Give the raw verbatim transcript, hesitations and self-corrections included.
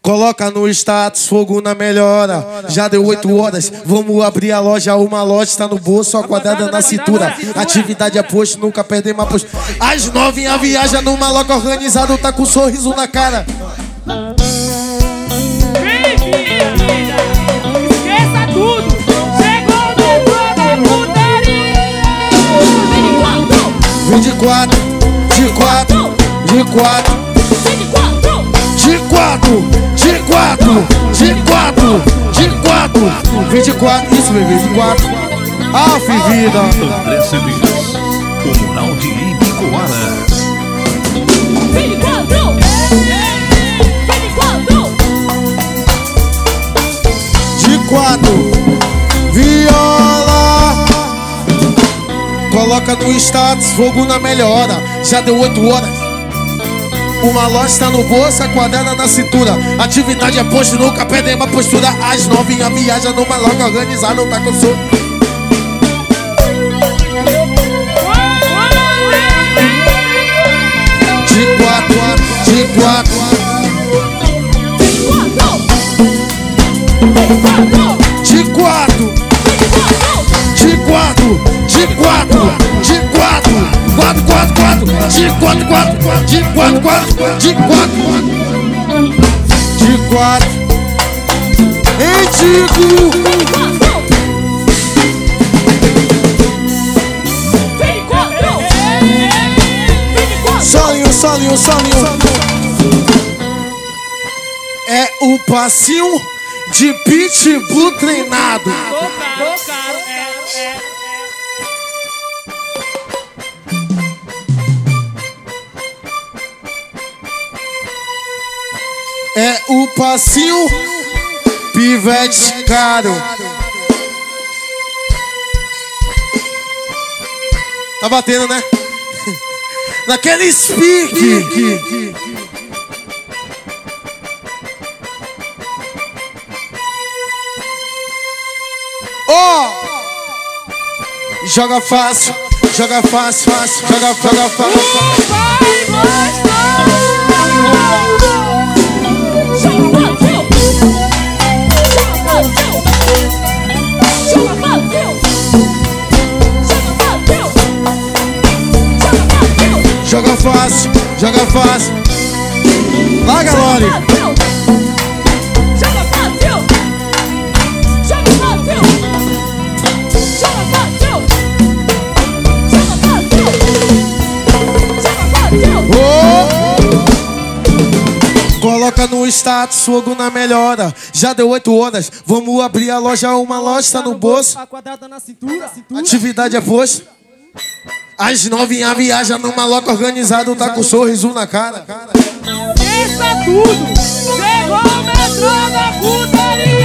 Coloca no status, fogo na melhora. Já deu oito horas, vamos abrir a loja. Uma loja está no bolso, a quadrada na cintura. Atividade é posto, nunca perdemos a posto. As novinhas viajam numa loja organizada, tá com um sorriso na cara. Esqueça tudo, chegou no metrô da putaria. Vem de quatro, de quatro, de quatro. De quatro, de quatro, de quatro, de quatro, vinte e quatro, isso bebê, vinte e quatro. Alf vida. André Cedeiros, o mural de Ibicoara. vinte e quatro, vinte e quatro. De quatro, viola. Coloca no status, fogo na melhora. Já deu oito horas. Uma loja está no bolso, a quadrada na cintura. Atividade é posto, nunca perdemos a postura. As novinhas viajam numa loja organizada, tá com sono. De quatro, de quatro. De quatro, de quatro, de quatro, de quatro. Quatro, quatro, quatro, de quatro, quatro, de quatro, quatro, de quatro, de quatro. Antigo. Solinho, solinho, solinho. É o passinho de pitbull treinado. É o passinho pivete caro. Tá batendo, né? Naquele speak. Oh! Joga fácil, joga fácil, fácil, joga, joga fácil. Joga fácil, joga fácil. Larga, Lore. Joga fácil. Joga fácil. Joga fácil. Joga fácil. Joga fácil. Oh! Coloca no status, fogo na melhora. Já deu oito horas, vamos abrir a loja. Uma loja está no bolso, a quadrada na cintura, cintura. Atividade é posto. As novinhas viajam numa loja organizada, tá com um sorriso na cara. Esqueça tudo, chegou o metrô da putaria.